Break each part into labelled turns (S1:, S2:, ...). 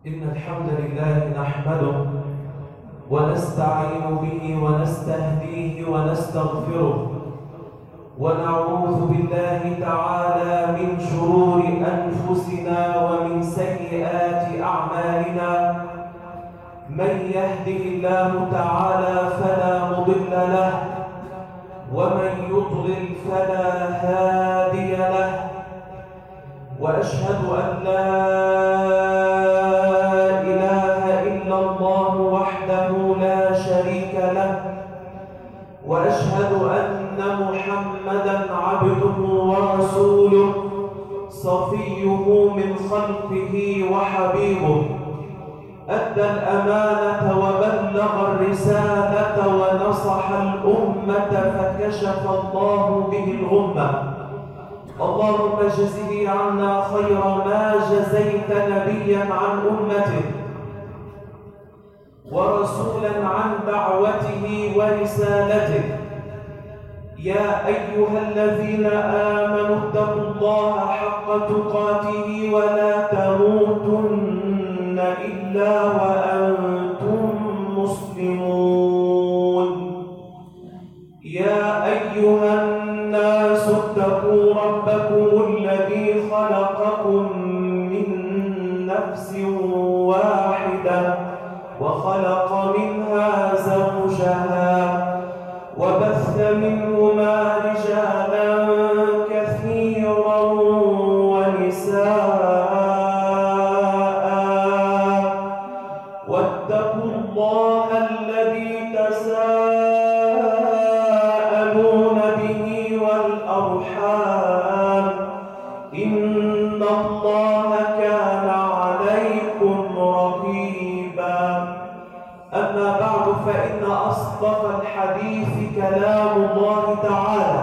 S1: إن الحمد لله نحمده ونستعين به ونستهديه ونستغفره ونعوذ بالله تعالى من شرور أنفسنا ومن سيئات أعمالنا. من يهده الله تعالى فلا مضل له ومن يضلل فلا هادي له، وأشهد أن لا إله إلا الله وحده لا شريك له، وأشهد أن محمدًا عبده ورسوله صفيه من خلقه وحبيبه، أدى الأمانة وبلغ الرسالة ونصح الأمة فكشف الله به الغمة. اللهم اجزه عنا خير ما جزيت نبيا عن أمته ورسولا عن دعوته ورسالته. يا أيها الذين آمنوا اتقوا الله حق تقاته ولا تموتن إلا وأنتم مسلمون. يا أيها الناس اتقوا ربكم الذي خلقكم من نفس واحدة وخلق منها زوجها وبث منهما رجالا كثيرا ونساء، واتقوا الله الذي تساءلون به والأرحام، إن الله كان عليكم رقيبا. أما بعد، فإن أصدق الحديث كلام الله تعالى،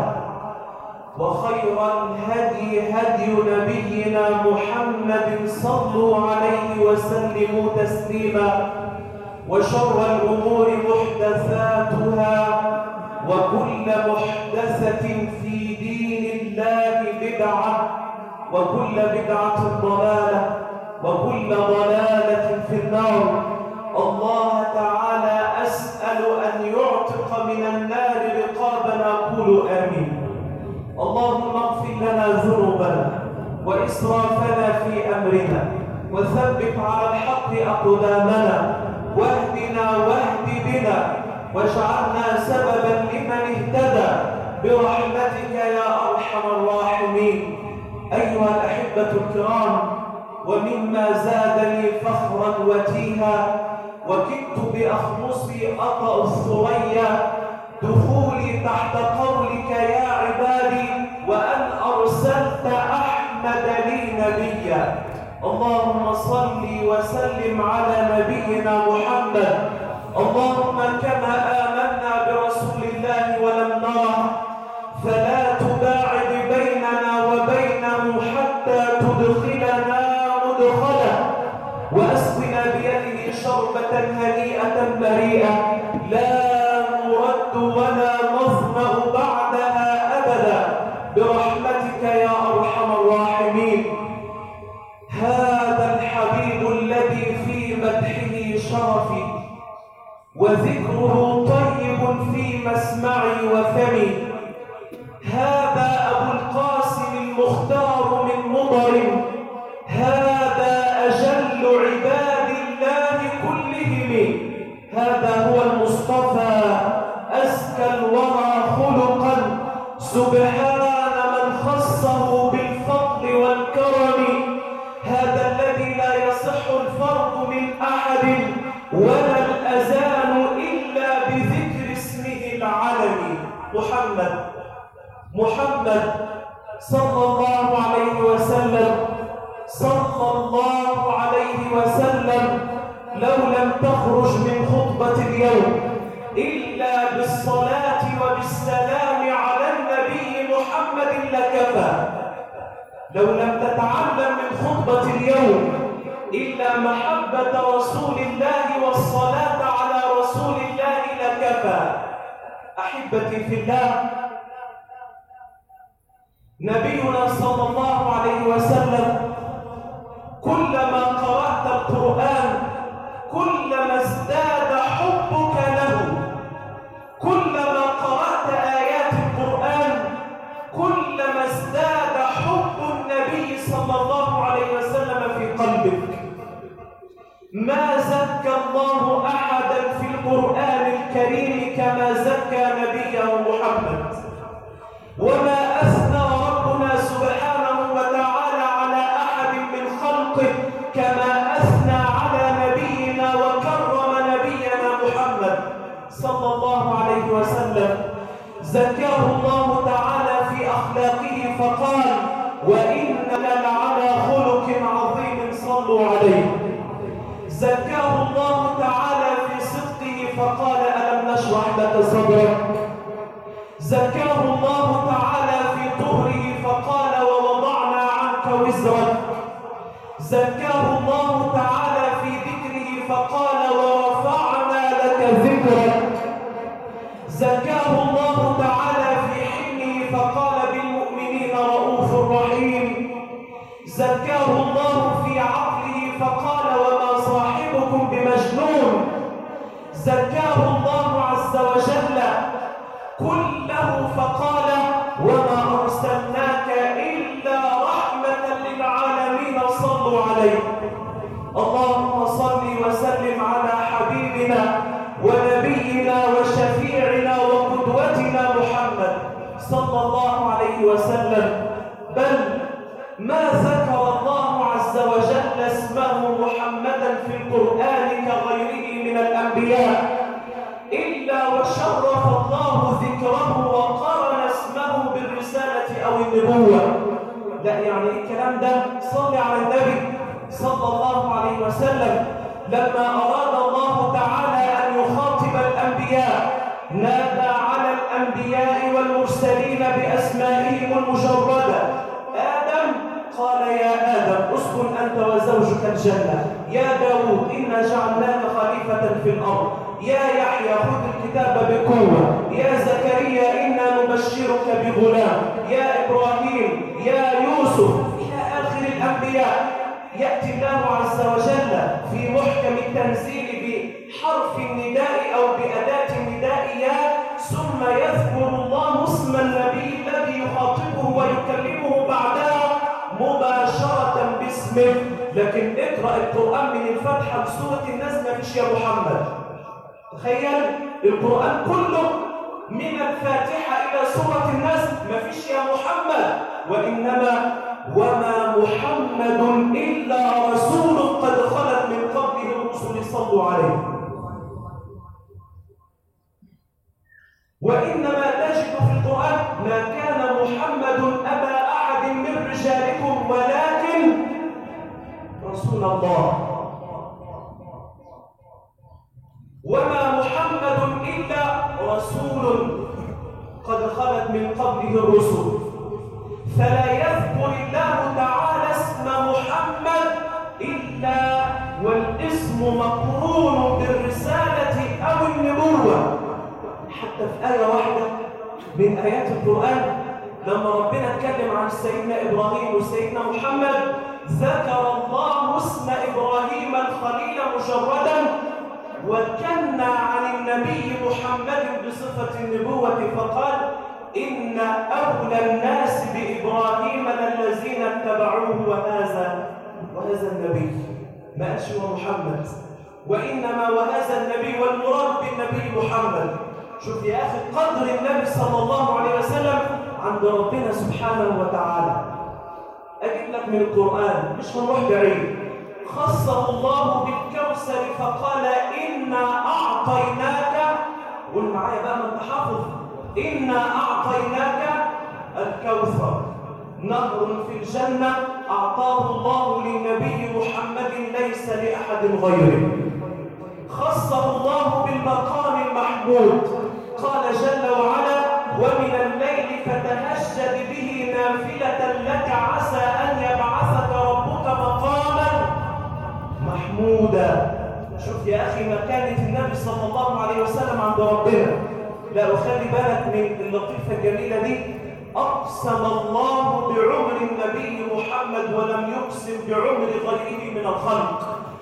S1: وخير الهدي هدي نبينا محمد صلوا عليه وسلموا تسليما، وشر الأمور محدثاتها، وكل محدثة في دين الله بدعة، وكل بدعة ضلالة، وكل ضلالة في النار. الله تعالى أسأل أن يعتق من النار رقابنا، قولوا آمين. اللهم اغفر لنا ذنوبنا وإسرافنا في أمرنا، وثبت على الحق أقدامنا، واهدنا واهد بنا، واجعلنا سببا لمن اهتدى برحمتك يا أرحم الراحمين. أيها الأحبة الكرام، ومما زادني فخرا وتيها وكدت بأخمصي أطأ الثريا دخولي تحت قولك يا عبادي وأن أرسلت أحمد لي نبيا. اللهم صل وسلم على نبينا محمد. اللهم كما آمنا برسول الله ولم نره فلا تباعد بيننا وبينه حتى تدخلنا مدخله، وأسقنا بيده شربة هنيئة مريئة لا نرد ولا نظمأ بعدها أبدا برحمتك يا أرحم الراحمين. هذا الحبيب الذي في مدحه شرفي، وذكره طيب في مسمعي وفمي. هذا أبو القاسم المختار من مضر، هذا أجل عباد الله كلهم، هذا هو المصطفى أزكى الورى خلقا، سبحان من خصه بالفضل والكرم. هذا الذي لا يصح الفرد من أحد ولا الأذان إلا بذكر اسمه العلمي. محمد صلى الله عليه وسلم، صلى الله عليه وسلم. لو لم تخرج من خطبة اليوم إلا بالصلاة وبالسلام على النبي محمد لكفى. لو لم تتعلم من خطبة اليوم إلا محبة رسول الله والصلاة على رسول الله لكفى. أحبتي في الله، نبينا صلى الله عليه وسلم كلما قرأت القرآن القرآن كلما ازداد حبك له، كلما قرأت آيات القرآن كلما ازداد حب النبي صلى الله عليه وسلم في قلبك. ما زكى الله أحدا في القرآن الكريم كما زكى نبيه محمد، وما أثنى ربنا سبحانه وتعالى على أحد من خلقه كما أثنى على نبينا وكرم نبينا محمد صلى الله عليه وسلم. زكاه الله تعالى في أخلاقه فقال: وإنك لعلى خلق عظيم صلوا عليه. زكاه الله تعالى في صدقه فقال: ألم نشرح لك صدرك. زكاه الله تعالى في طهره فقال: ووضعنا عنك وزرك. زكاه الله تعالى في ذكره فقال: ورفعنا لك ذكرك. زكاه الله تعالى في حلمه فقال: بالمؤمنين رؤوف رحيم. زكاه الله في عقله فقال: وما صاحبكم بمجنون. زكاه الله عز وجل كله فقال: وما أرسلناك إلا رحمة للعالمين صلوا عليه. اللهم صل وسلم على حبيبنا ونبينا وشفيعنا وقدوتنا محمد صلى الله عليه وسلم. بل ما ذكر الله عز وجل اسمه محمدا في القرآن كغيره من الأنبياء إلا وشرف الله ذكره وقارن اسمه بالرسالة أو النبوة. لا يعني الكلام ده صل على النبي صلى الله عليه وسلم. لما أراد الله تعالى أن يخاطب الأنبياء نادى على الأنبياء والمرسلين بأسمائهم المجردة. آدم قال: يا آدم اسكن أنت وزوجك الجنة. يا داود إنا جعلناك خليفة في الأرض. يا يحيى خذ الكتاب بقوة. يا زكريا إنا نبشرك بغلام. يا إبراهيم. يا يوسف إلى آخر الأنبياء. يأتي الله عز وجل في محكم التنزيل بحرف النداء أو بأداة النداء يا، ثم يذكر الله اسم النبي الذي يخاطبه ويكلمه بعدها مباشرة باسمه. لكن اقرأ القرآن من الفتحة لسورة الناس ما فيش يا محمد. تخيل القرآن كله من الفاتحة إلى سورة الناس ما فيش يا محمد. وإنما وما محمد إلا رسول قد خلت من قبله الرسل صلوا عليه. وإنما تجد في القرآن: ما كان محمد أبا أحد من رجالكم ولكن رسول الله. وما محمد إلا رسول قد خلت من قبله الرسل. فلا يذكر الله تعالى اسم محمد إلا والاسم مقرون بالرسالة أو النبوة. حتى في آية واحدة من آيات القرآن لما ربنا اتكلم عن سيدنا إبراهيم وسيدنا محمد ذكر الله اسم إبراهيم الخليل مجردا، وكنى عن النبي محمد بصفة النبوة فقال: إن أولى الناس بإبراهيم للذين اتبعوه وهذا النبي. ما قالش هو محمد، وإنما وهذا النبي، والمراد بالنبي محمد. شوف يا أخي قدر النبي صلى الله عليه وسلم عند ربنا سبحانه وتعالى. أجيب لك من القرآن مش هنروح بعيد. خصه الله بالكوثر فقال: إنا أعطيناك، قول معايا بقى ما أنت حافظ، إنا أعطيناك الكوثر، نهر في الجنة أعطاه الله للنبي محمد ليس لأحد غيره. خصه الله بالمقام المحمود. قال جل وعلا: ومن الليل فتهجد به نافلة لك عسى أن يبعثك ربك مقاما محمودا. شوف يا أخي مكانة النبي صلى الله عليه وسلم عند ربنا. لا وخلي بالك من اللطيفة الجميلة دي: أقسم الله بعمر النبي محمد ولم يقسم بعمر غيره من الخلق.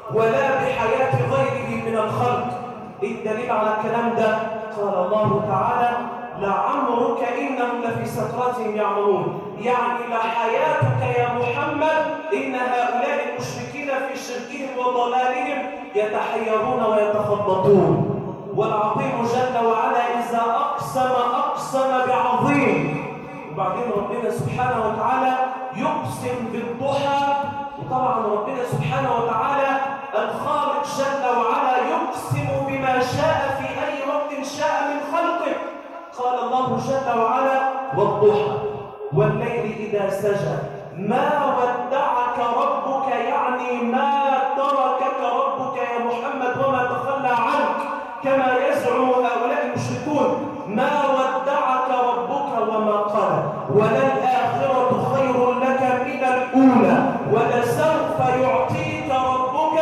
S1: ولا بحياة غيره من الخلق. الدليل على الكلام ده قال الله تعالى: لعمرك إنهم لفي سكرتهم يعمهون، يعني لحياتك يا محمد إن هؤلاء المشركين في شركهم وضلالهم يتحيرون ويتخبطون. والعظيم جل وعلا إذا أقسم بعظيم. وبعدين ربنا سبحانه وتعالى يقسم بالضحى، وطبعا ربنا سبحانه وتعالى الخالق جل وعلا يقسم بما شاء في أي وقت شاء من خلقه. قال الله جل وعلا: والضحى والليل إذا سجى ما ودعك ربك، يعني ما تركك ربك يا محمد وما تخلى عنك كما يزعم هؤلاء المشركون. ما ودعك ربك وما قال، وللآخرة خير لك من الأولى ولسوف يعطيك ربك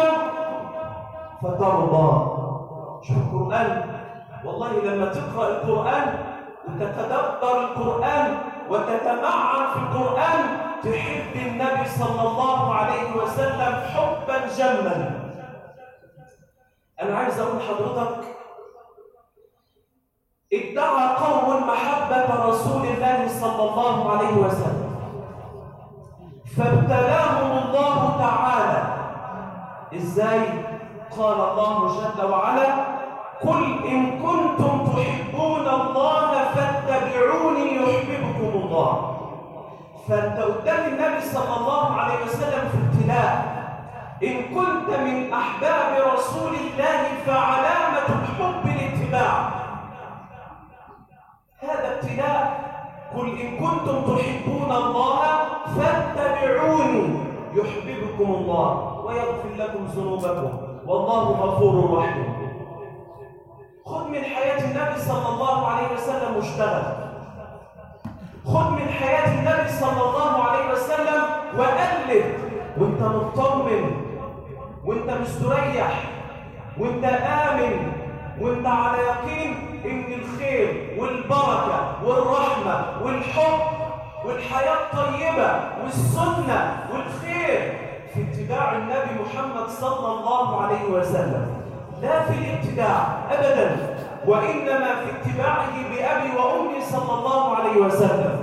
S1: فترضى. شوف القرآن، والله لما تقرأ القرآن وتتدبر القرآن وتتمعن في القرآن تحب النبي صلى الله عليه وسلم حبا جما. أنا عايز أقول لحضرتك، ادعى قوم محبة رسول الله صلى الله عليه وسلم فابتلاهم الله تعالى. إزاي؟ قال الله جل وعلا: قل إن كنتم تحبون الله فاتبعوني يحببكم الله. فأنت قدام النبي صلى الله عليه وسلم في ابتلاء. إن كنت من أحباب رسول الله فعلامة الحب الاتباع. هذا ابتلاء. قل إن كنتم تحبون الله فاتبعوني يحببكم الله ويغفر لكم ذنوبكم والله غفور رحيم. خذ من حياة النبي صلى الله عليه وسلم واشتغل. خذ من حياة النبي صلى الله عليه وسلم وقلد وانت مطمن وانت مستريح وانت آمن وانت على يقين ان الخير والبركة والرحمة والحب والحياة الطيبة والسنة والخير في اتباع النبي محمد صلى الله عليه وسلم، لا في الابتداع أبدا، وإنما في اتباعه بأبي وأمي صلى الله عليه وسلم.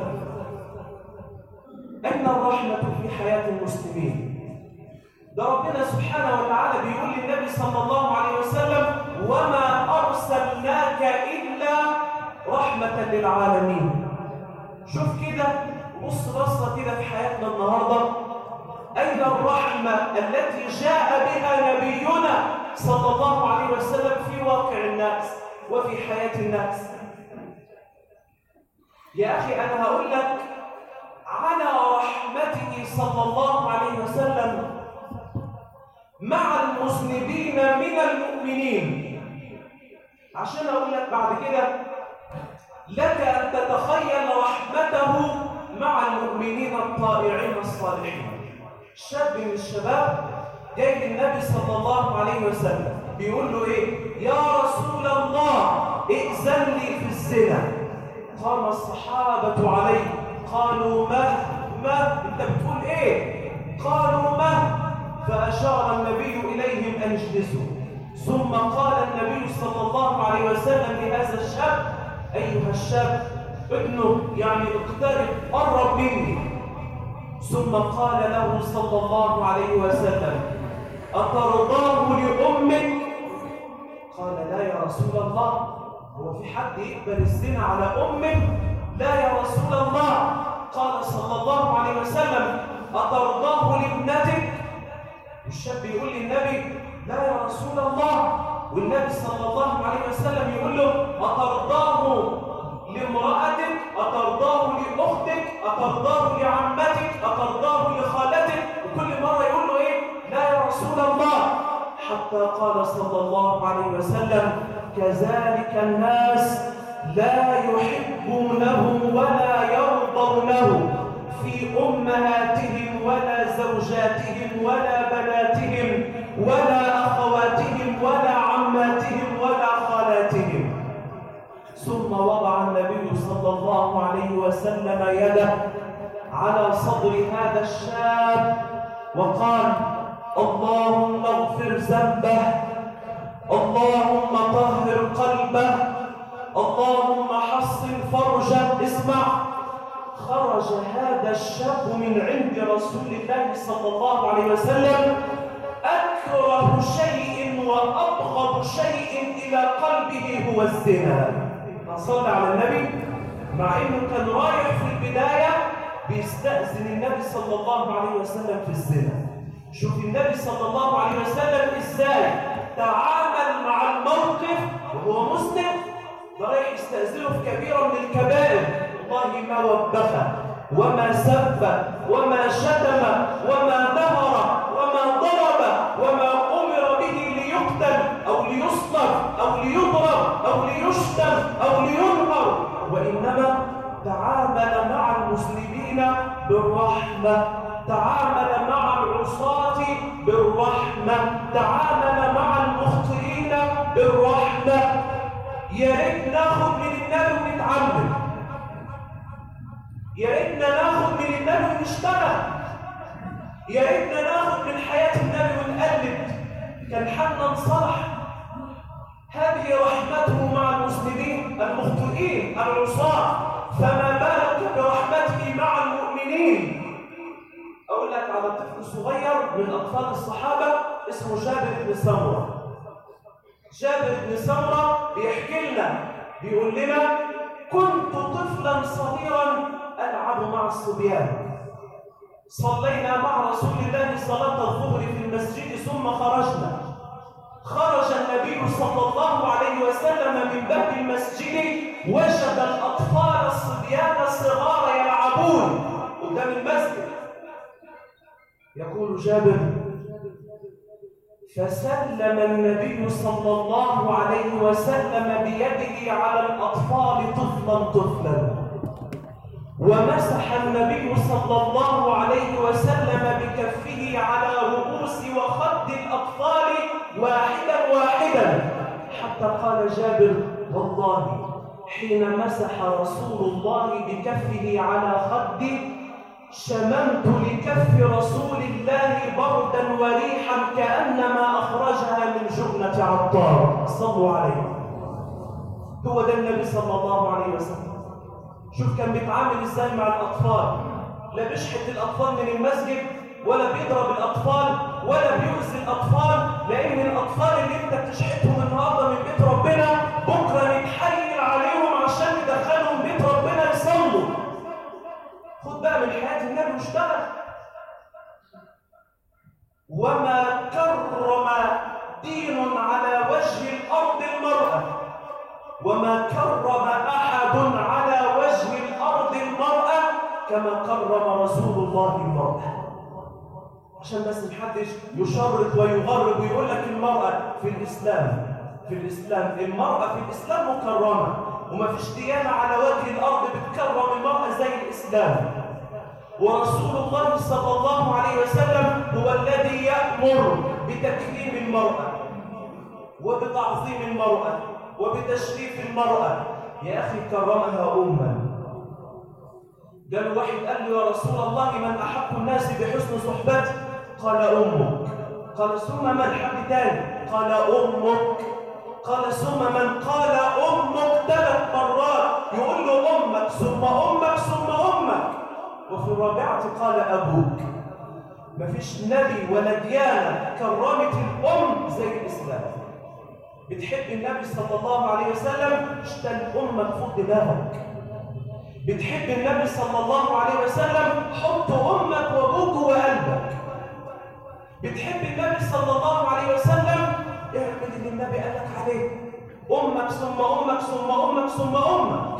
S1: أين الرحمة في حياة المسلمين؟ ده ربنا سبحانه وتعالى بيقول للنبي صلى الله عليه وسلم: وما أرسلناك إلا رحمة للعالمين. شوف كده، بص بصة كده في حياتنا النهاردة، أين الرحمة التي جاء بها نبينا صلى الله عليه وسلم في واقع الناس وفي حياة الناس؟ يا أخي أنا هقول لك على رحمته صلى الله عليه وسلم مع المذنبين من المؤمنين، عشان أقول لك بعد كده لك أن تتخيل رحمته مع المؤمنين الطائعين الصالحين. شاب من الشباب جاي للنبي صلى الله عليه وسلم بيقول له إيه؟ يا رسول الله ائذن لي في الزنا. قام الصحابة عليه قالوا ما أنت بتقول إيه؟ قالوا ما، فأشار النبي إليهم أن اجلسوا. ثم قال النبي صلى الله عليه وسلم لهذا الشاب: أيها الشاب ابنه، يعني اقترب قرب مني. ثم قال له صلى الله عليه وسلم: أترضاه لأمك؟ قال: لا يا رسول الله، هو في حد يقبل الزنا على أمه؟ لا يا رسول الله. قال صلى الله عليه وسلم: أترضاه لابنتك؟ الشاب يقول للنبي: لا يا رسول الله. والنبي صلى الله عليه وسلم يقول له: أترضاه لامرأتك؟ أترضاه لأختك؟ أترضاه لعمتك؟ أترضاه لخالتك؟ وكل مرة يقول له إيه؟ لا يا رسول الله. حتى قال صلى الله عليه وسلم: كذلك الناس لا يحبونه ولا يرضونه في أمهاتهم ولا زوجاتهم ولا بناتهم ولا أخواتهم ولا عماتهم ولا خالاتهم. ثم وضع النبي صلى الله عليه وسلم يده على صدر هذا الشاب وقال: اللهم اغفر ذنبه، اللهم طهر قلبه، اللهم حصن فرجه. اسمع، خرج هذا الشاب من عند رسول الله صلى الله عليه وسلم أكره شيء وأبغض شيء إلى قلبه هو الزنا. صلى على النبي، مع إنه كان رايح في البداية بيستأذن النبي صلى الله عليه وسلم في الزنا. شوف النبي صلى الله عليه وسلم إزاي تعامل مع الموقف وهو مسلم، ده رايح يستأذنه في كبيرة من الكبائر. والله ما وبخ وما سب وما شتم وما نهر وما ضرب وما أمر به ليقتل أو ليصلب أو ليضرب أو ليشتم أو لينهر، وإنما تعامل مع المسلمين بالرحمة، تعامل مع العصاة بالرحمة، تعامل مع المخطئين بالرحمة. يا ريت ناخد من النبي ونتعلم، يا ريتنا ناخد من النبي ونشتغل، يا ريتنا ناخد من حياة النبي ونقلد، كان حالنا انصلح. هذه رحمته مع المسلمين المخطئين العصاة، فما بالك برحمته مع المؤمنين. أقول لك على طفل صغير من أطفال الصحابة اسمه جابر بن سمرة. جابر بن سمرة بيحكي لنا، بيقول لنا: كنت طفلا صغيرا ألعب مع الصبيان، صلينا مع رسول الله صلاة الظهر في المسجد ثم خرجنا. خرج النبي صلى الله عليه وسلم من باب المسجد، وجد الأطفال الصبيان الصغار يلعبون قدام المسجد. يقول جابر: فسلم النبي صلى الله عليه وسلم بيده على الأطفال طفلا طفلا، ومسح النبي صلى الله عليه وسلم بكفه على رؤوس وخد الأطفال واحدا واحدا، حتى قال جابر: والله حين مسح رسول الله بكفه على خدي شممت لكف رسول الله بردا وريحا كأنما أخرجها من جبنة عطار. صلوا عليه. هو ده النبي صلى الله عليه وسلم. شوف كان بيتعامل ازاي مع الأطفال، لا بيشحت الأطفال من المسجد ولا بيضرب الأطفال ولا بيؤذي الأطفال، لأن الأطفال اللي انت بتشحتهم النهارده من بيت ربنا بكرة نتحايل عليهم عشان ندخلهم بيت ربنا يصلوا. خد بقى من حياة النبي واشتغل. وما كرم دين على وجه الأرض المرأة، وما كرم أحد على وجه الأرض المرأة كما كرم رسول الله المرأة. عشان بس محدش يشرط ويغرب ويقول لك المرأة في الإسلام، في الإسلام المرأة في الإسلام مكرمة، وما فيش ديانة على وجه الأرض بتكرم المرأة زي الإسلام. ورسول الله صلى الله عليه وسلم هو الذي يأمر بتكريم المرأة وبتعظيم المرأة وبتشريف المرأة. يا أخي كرمها أمة. قال واحد قال له: يا رسول الله من أحق الناس بحسن صحبتي؟ قال: أمك. قال: ثم من؟ حد تاني؟ قال: أمك. قال: ثم من؟ قال: أمك 3 مرات، يقول له أمك ثم أمك ثم أمك، وفي الرابعة قال: أبوك. مفيش نبي ولا ديانة كرمت الأم زي الإسلام. بتحب النبي صلى الله عليه وسلم؟ اشتل أمك فوق دماغك. بتحب النبي صلى الله عليه وسلم؟ حط أمك وأبوك جوه قلبك. بتحب النبي صلى الله عليه وسلم؟ اعمل اللي النبي قال لك عليه، أمك ثم أمك ثم أمك ثم أمك.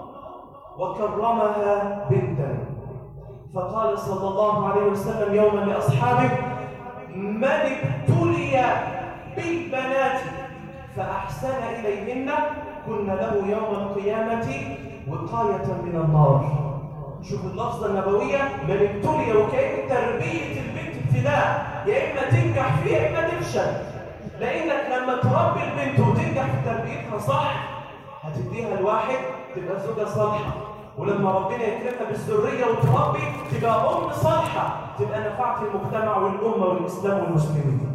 S1: وكرمها بنتا، فقال صلى الله عليه وسلم يوما لأصحابه: من ابتلي بالبنات فأحسن إليهن كن له يوم القيامة وقاية من النار. شوف اللفظة النبوية، من ابتلي، وكأن تربية البنت ابتلاء، يا إما تنجح فيها يا إما تفشل. لأنك لما تربي البنت وتنجح في تربيتها صح هتديها الواحد تبقى زوجة صالحة، ولما ربنا يكرمها بالذريه وتربي تبقى ام صالحه، تبقى نفعت المجتمع والامه والاسلام والمسلمين.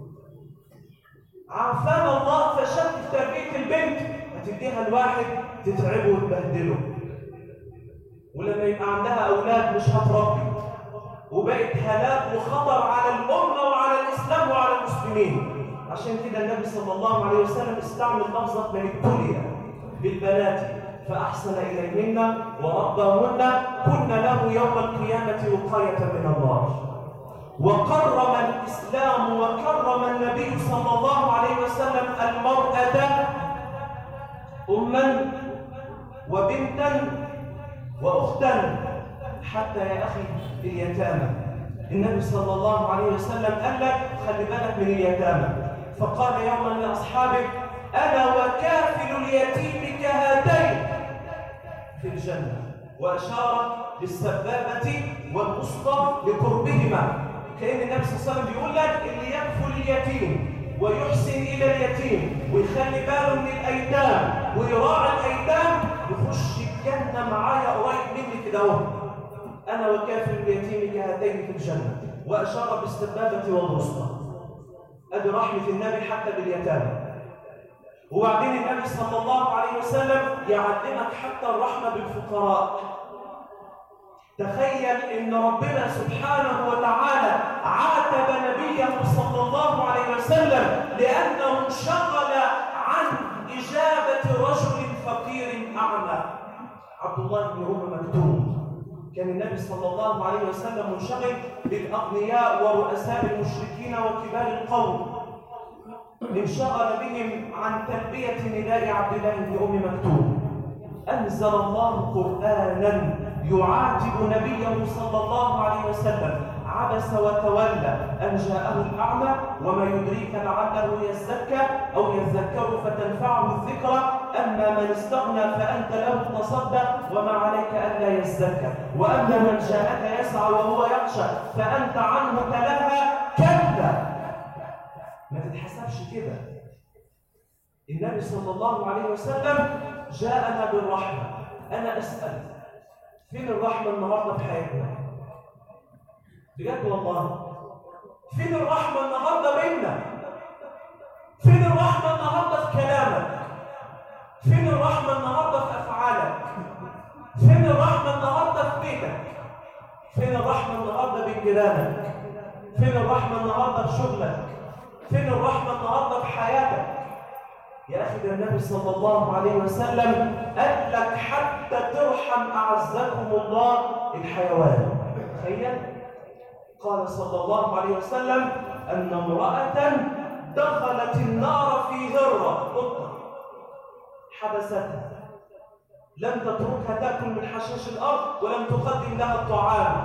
S1: عافانا الله فشد في تربيه البنت، هتديها الواحد تتعبه وتبهدله، ولما يبقى عندها اولاد مش هتربي، وبقت هلاك وخطر على الامه وعلى الاسلام وعلى المسلمين. عشان كده النبي صلى الله عليه وسلم استعمل لفظه من ابتلي بالبنات فاحسن اليهن وربهن كن له يوم القيامه وقايه من النار. وكرم الإسلام وكرم النبي صلى الله عليه وسلم المرأة أما وبنتا وأختا، حتى يا أخي اليتامى. النبي صلى الله عليه وسلم قال لك خلي بالك من اليتامى، فقال يوما لأصحابه أنا وكافل اليتيم كهاتين في الجنة، وأشار بالسبابة والوسطى لقربهما. كأن النبي صلى الله عليه وسلم بيقول لك اللي يكفل اليتيم ويحسن إلى اليتيم ويخلي باله من الأيتام ويراعي الأيتام يخش الجنة معايا قريب مني كده اهو. أنا وكافل اليتيم كهاتين في الجنة، وأشار بالسبابة والوسطى. أدي رحمة النبي حتى باليتامى. وبعدين النبي صلى الله عليه وسلم يعلمك حتى الرحمة بالفقراء. تخيل ان ربنا سبحانه وتعالى عاتب نبيه صلى الله عليه وسلم لانه انشغل عن اجابه رجل فقير اعمى، عبد الله بن ام مكتوم. كان النبي صلى الله عليه وسلم منشغل بالاغنياء ورؤساء المشركين وكبار القوم، انشغل بهم عن تلبيه نداء عبد الله بن ام مكتوم. انزل الله قرانا يعاتب نبيه صلى الله عليه وسلم عبس وتولى أن جاءه الأعمى وما يدريك لعله يزكى أو يذكر فتنفعه الذكرى أما من استغنى فأنت له تصدى وما عليك ألا يزكى وأما من جاءك يسعى وهو يخشى فأنت عنه تلهى كلا. ما تتحسبش كده. النبي صلى الله عليه وسلم جاءنا بالرحمة. أنا أسأل فين الرحمة النهاردة في حياتنا؟ بجد والله فين الرحمة النهاردة بيننا؟ فين الرحمة النهاردة في كلامك؟ فين الرحمة النهاردة في أفعالك؟ فين الرحمة النهاردة في بيتك؟ فين الرحمة النهاردة بين جيرانك؟ فين الرحمة النهاردة في شغلك؟ فين الرحمة النهاردة في حياتك؟ يا أخي ده النبي صلى الله عليه وسلم قال لك حتى ترحم أعزكم الله الحيوان. تخيل قال صلى الله عليه وسلم أن امرأة دخلت النار في هرة قطة حبستها، لم تتركها تأكل من حشيش الأرض ولم تقدم لها الطعام،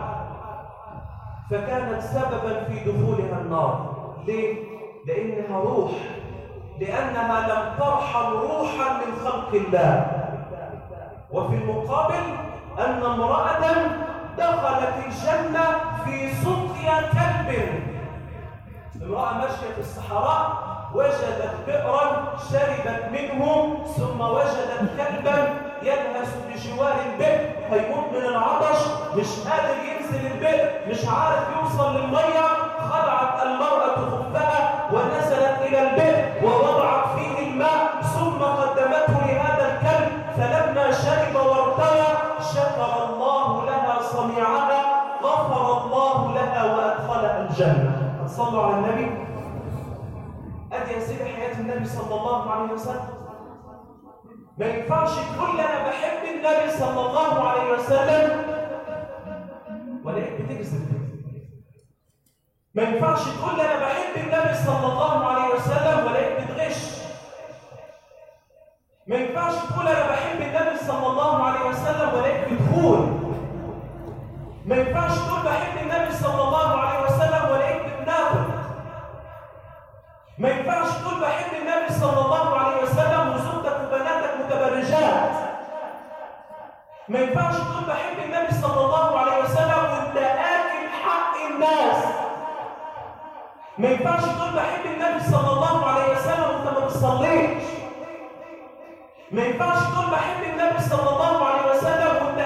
S1: فكانت سببا في دخولها النار. ليه؟ لأنها روح، لأنها لم ترحم روحا من خلق الله. وفي المقابل أن امرأة دخلت الجنة في سقيا كلب. امرأة ماشية في الصحراء وجدت بئرا شربت منه ثم وجدت كلبا يلهث بجوار البئر هيموت من العطش، مش قادر ينزل البئر، مش عارف يوصل للمية. خلعت المرأة خفها ونزلت إلى البئر ووضعت فيه الماء ثم قدمته لهذا الكلب، فلما شرب وارتوى شكر الله لها صنيعها، غفر الله لها وأدخلها الجنة. صلوا على النبي. أدي يا سيدي حياة النبي صلى الله عليه وسلم. ما ينفعش تقول أنا بحب النبي صلى الله عليه وسلم ولاقيك بتكذب. ما ينفعش تقول أنا بحب النبي صلى الله عليه وسلم ولاقيك بتغش. ما ينفعش تقول أنا بحب النبي صلى الله عليه وسلم ولاقيك بتخون. ما ينفعش تقول بحب النبي صلى الله عليه وسلم ولاقيك بتنافق. ما ينفعش تقول بحب النبي صلى الله عليه وسلم وزوجتك وبناتك متبرجات. ما ينفعش تقول بحب النبي صلى الله عليه وسلم وانت آكل حق الناس. ما ينفعش تقول بحب النبي صلى الله عليه وسلم وانت ما بتصليش. ما ينفعش تقول بحب النبي صلى الله عليه وسلم وانت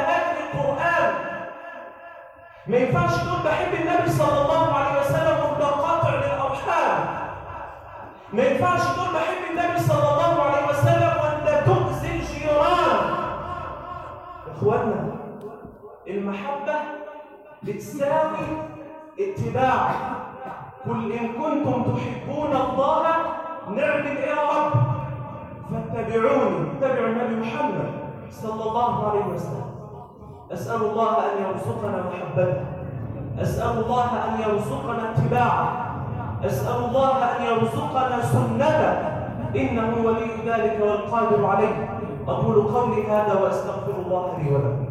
S1: ينفعش تقول بحب النبي صلى الله عليه وسلم وانت قاطع للأرحام. ما ينفعش تقول بحب النبي صلى الله عليه وسلم وانت تؤذي الجيران. يا اخوانا، المحبة بتساوي اتباع. قل إن كنتم تحبون الله نعمل إيه يا رب؟ فاتبعوني، اتبعوا النبي محمد صلى الله عليه وسلم. أسأل الله أن يرزقنا محبته، أسأل الله أن يرزقنا اتباعه، أسأل الله أن يرزقنا سنته، إنه ولي ذلك والقادر عليه. أقول قولي هذا وأستغفر الله لي ولكم.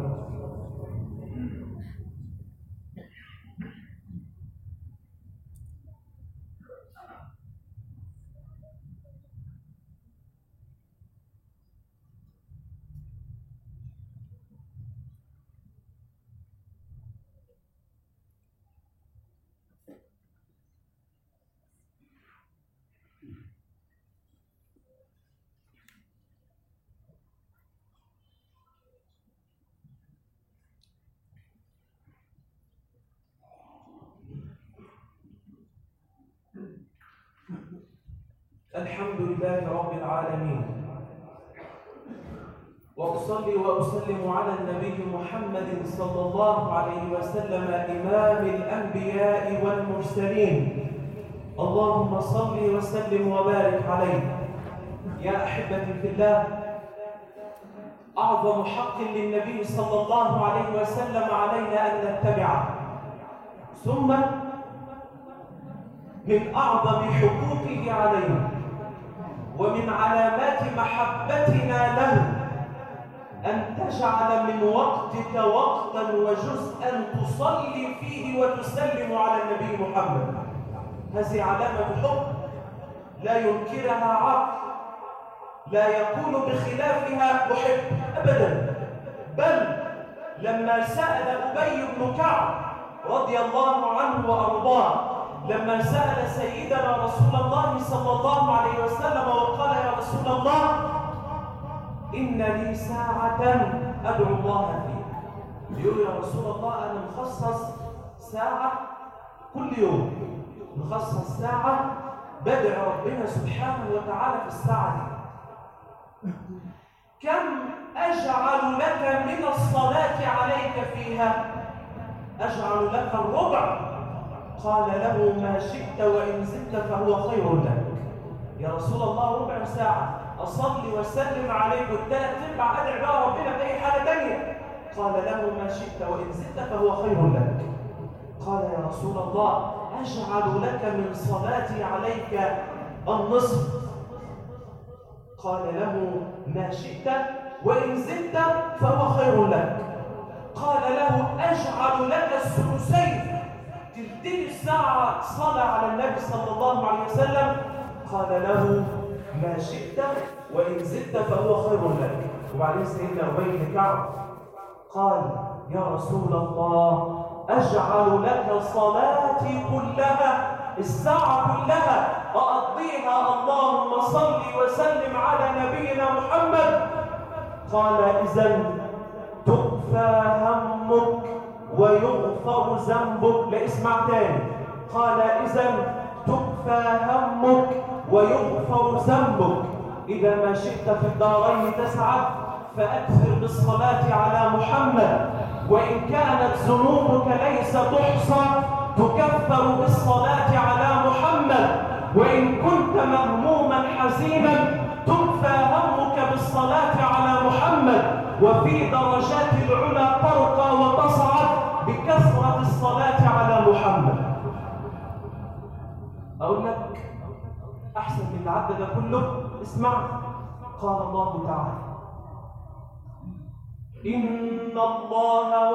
S1: الحمد لله رب العالمين، وأصلي وأسلم على النبي محمد صلى الله عليه وسلم إمام الأنبياء والمرسلين. اللهم صل وسلم وبارك عليه. يا أحبتي في الله، أعظم حق للنبي صلى الله عليه وسلم علينا أن نتبعه، ثم من أعظم حقوقه علينا ومن علامات محبتنا له أن تجعل من وقتك وقتا وجزءا تصلي فيه وتسلم على النبي محمد. هذه علامة حب لا ينكرها عقل، لا يكون بخلافها محب أبدا. بل لما سأل أبي بن كعب رضي الله عنه وأرضاه، لما سأل سيدنا رسول الله صلى الله عليه وسلم وقال يا رسول الله إن لي ساعة أدعو الله فيها، يقول يا رسول الله أنا مخصص ساعة كل يوم، مخصص ساعة بدعو ربنا سبحانه وتعالى في الساعة دي. كم أجعل لك من الصلاة عليك فيها؟ أجعل لك الربع. قال له ما شئت وإن زدت فهو خير لك. يا رسول الله ربع ساعة أصلي وسلم عليك والثلاث أرباع أدعي بقى ربنا في أي حاجة تانية. قال له ما شئت وإن زدت فهو خير لك. قال يا رسول الله أجعل لك من صلاتي عليك النصف. قال له ما شئت وإن زدت فهو خير لك. قال له أجعل لك الثلثين، تلتين الساعة صلاة على النبي صلى الله عليه وسلم. قال له ما شئت وإن زدت فهو خير لك. وبعدين سيدنا أبي بن كعب قال يا رسول الله أجعل لك صلاتي كلها، الساعة كلها أقضيها اللهم صل وسلم على نبينا محمد. قال إذن تكفى همك ويغفر ذنبك. لا اسمع تاني. قال إذن تكفى همك ويغفر ذنبك. إذا ما شئت في الدارين تسعد فأكثر بالصلاة على محمد، وإن كانت ذنوبك ليس تحصى تكفر بالصلاة على محمد، وإن كنت مهموما حزينا تكفى همك بالصلاة على محمد، وفي درجات العلا ترقى وتصعد بكثرة الصلاة على محمد. أقول لك أحسن من العد ده كله، اسمع. قال الله تعالى إن الله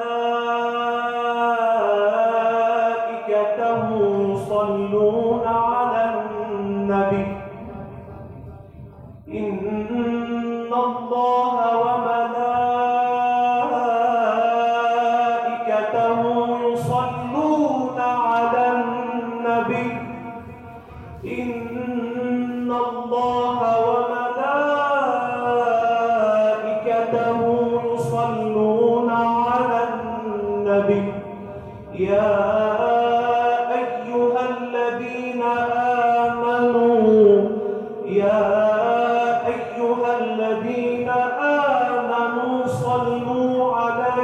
S1: وملائكته يصلون على النبي. إن الله وملائكته يصلون على النبي. إن الله وملائكته يصلون على النبي يا أيها الذين آمنوا صلوا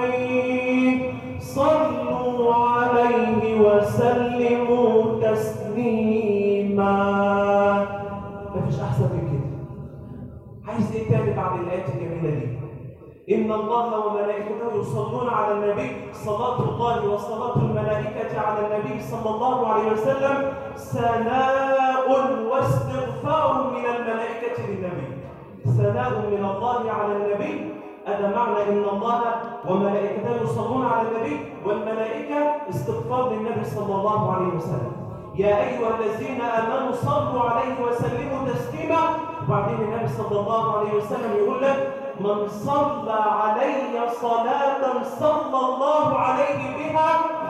S1: عليه وسلموا تسليما. مفيش أحسن من كده. عايز إيه تاني بعد الآيات الجميلة دي؟ إن الله وملائكته يصلون على النبي، صلاة الله وصلاة الملائكة على النبي صلى الله عليه وسلم ثناء واستغفار من الملائكة للنبي. ثناء من الله على النبي، هذا معنى إن الله وملائكته يصلون على النبي، والملائكة استغفار للنبي صلى الله عليه وسلم. يا أيها الذين آمنوا صلوا عليه وسلموا تسليما. وبعدين النبي صلى الله عليه وسلم يقول لك من صلى علي صلاة صلى الله عليه بها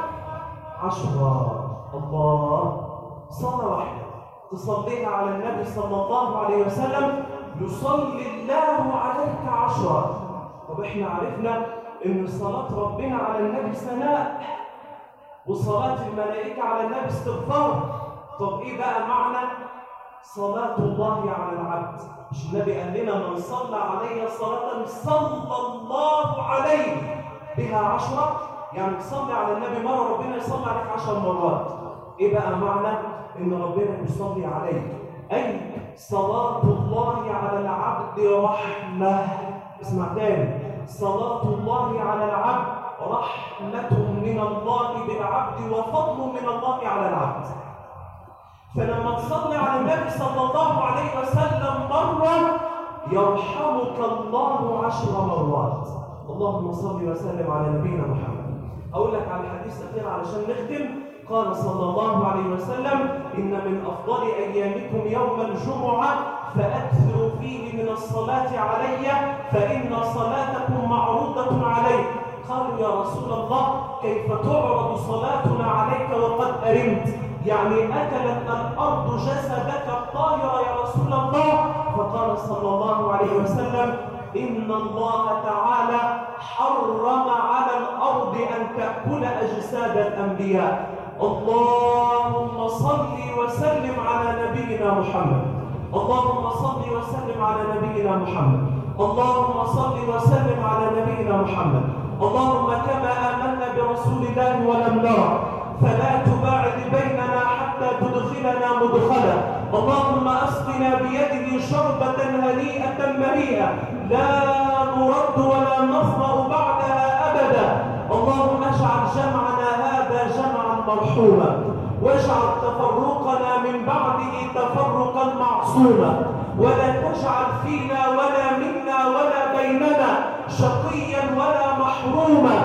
S1: 10. الله، صلاة واحدة تصليها على النبي صلى الله عليه وسلم يصلي الله عليك 10. طب احنا عرفنا ان صلاة ربنا على النبي ثناء، وصلاة الملائكة على النبي استغفار. طب ايه بقى معنى صلاة الله على العبد؟ مش النبي قال لنا من صلى علي صلاة صلى الله عليه بها 10؟ يعني تصلي على النبي مرة ربنا يصلي عليك 10 مرات. ايه بقى معنى ان ربنا يصلي عليك؟ اي صلاة الله على العبد رحمة. اسمع تاني، صلاة الله على العبد رحمة من الله بالعبد وفضل من الله على العبد. فلما تصلي على النبي صلى الله عليه وسلم مرة يرحمك الله 10 مرات. اللهم صل وسلم على نبينا محمد. أقول لك على الحديث الأخير علشان نختم. قال صلى الله عليه وسلم إن من أفضل أيامكم يوم الجمعة فأكثروا فيه من الصلاة علي فإن صلاتكم معروضة علي. قالوا يا رسول الله كيف تعرض صلاتنا عليك وقد أرمت؟ يعني أكلت الأرض جسدك الطاهر يا رسول الله. فقال صلى الله عليه وسلم إن الله تعالى حرم على الأرض أن تأكل أجساد الأنبياء. اللهم صل وسلم على نبينا محمد. اللهم صل وسلم على نبينا محمد. اللهم صل وسلم على نبينا محمد. اللهم كما آمنا برسول الله ولم نرى فلا تباعد بيننا حتى تدخلنا مدخلا. اللهم أسقنا بيده شربة هنيئة مريئة لا نرد ولا نظمأ بعدها أبدا. اللهم اجعل جمعنا هذا جمعا مرحوما واجعل تفرقنا من بعده تفرقا معصوما ولا تجعل فينا ولا منا ولا بيننا شقيا ولا محروما.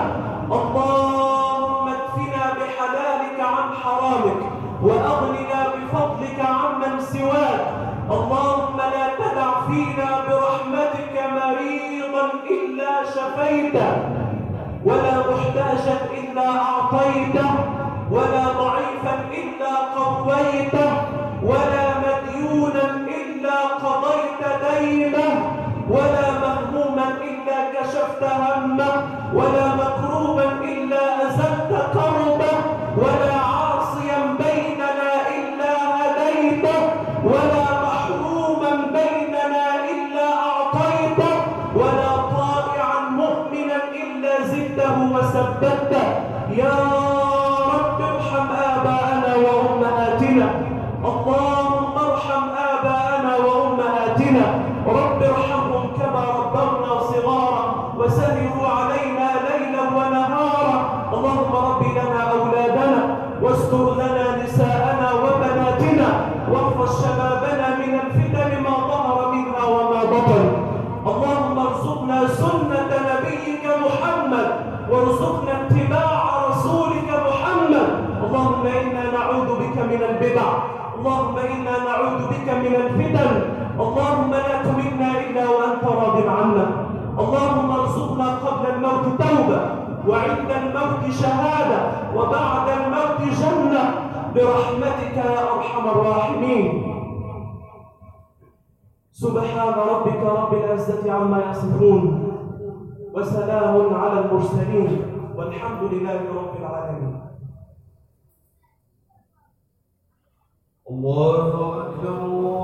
S1: اللهم اكفنا بحلالك عن حرامك وأغننا بفضلك عمن سواك. اللهم لا تدع فينا برحمتك مريضا إلا شفيته ولا محتاجا إلا أعطيته ولا ضعيفا إلا قويته ولا مديونا إلا قضيت دينه ولا مهموما إلا كشفت همه ولا مكروبا إلا أزلت كربه ولا عاصيا بيننا إلا هديته ولا محروما بيننا إلا أعطيته ولا طائعا مؤمنا إلا زدته وثبته. يا رب ارحم آباءنا وأمهاتنا. اللهم ارحم آباءنا وأمهاتنا. رب ارحمهم كما ربونا صغارا وسهروا علينا ليلا ونهارا. اللهم رب لنا أولادنا واستر لنا نساءنا وبناتنا واحفظ شبابنا من الفتن ما ظهر منها وما بطن. اللهم ارزقنا سنة نبيك محمد وارزقنا اتباع رسولك محمد. اللهم إنا نعوذ بك من البدع. اللهم إنا نعوذ بك من الفتن. اللهم لا تمتنا إلا وأنت راض عنا. اللهم ارزقنا قبل الموت توبة وعند الموت شهادة وبعد الموت جنة برحمتك يا أرحم الراحمين. سبحان ربك رب العزة عما يصفون وسلام على المرسلين والحمد لله رب العالمين. الله أكبر الله